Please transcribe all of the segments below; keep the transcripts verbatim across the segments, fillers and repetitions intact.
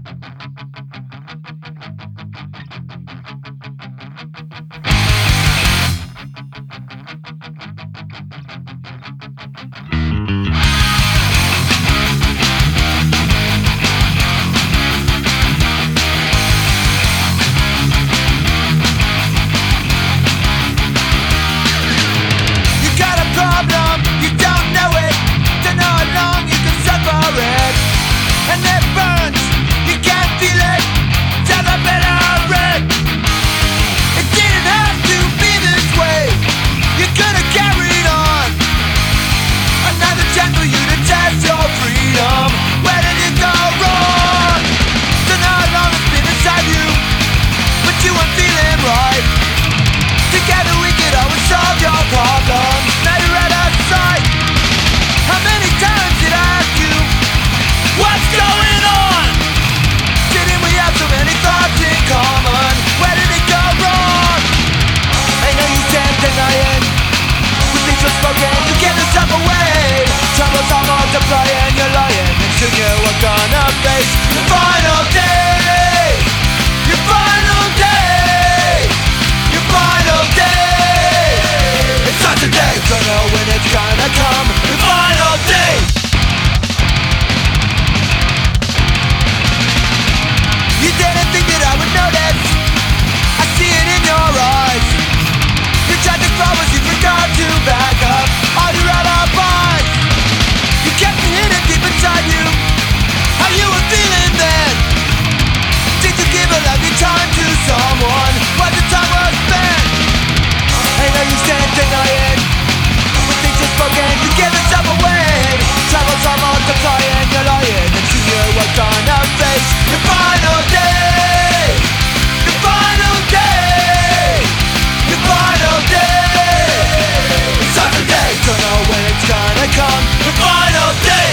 Multiplying, you're lying, and soon you are gonna face the final day. Your final day. Your final day. It's not today, don't know when it's gonna come. Your final day. You didn't think that I would notice. I see it in your eyes. You tried to grow as you forgot to back up all your alibis. You kept me hidden deep inside you. How you were feeling then? Did you give a lovely time to someone? Was the time well spent? I know you stand denying when things are spoken, you give yourself away. Troubles are multiplying, you're lying, and soon you are gonna face your final day. Your final day. Your final day. It's not today, don't know when it's gonna come. Your final day.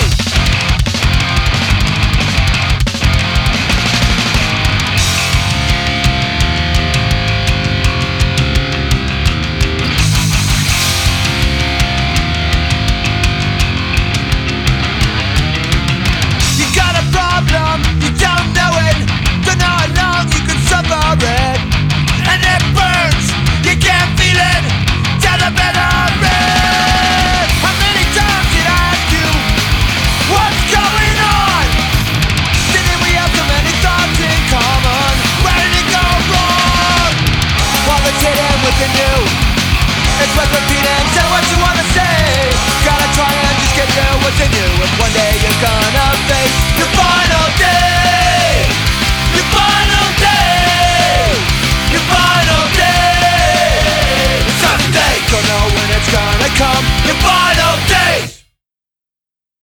You got a problem, you don't know it. Don't know how long you can suffer it. And it burns, you can't feel it. Tell the better it. How many times did I ask you what's going on? Didn't we have so many thoughts in common? Where did it go wrong? While it's hidden within you, it's worth repeating. Say what you wanna say. Gotta try and just get through what's in you. And one day you're gonna face your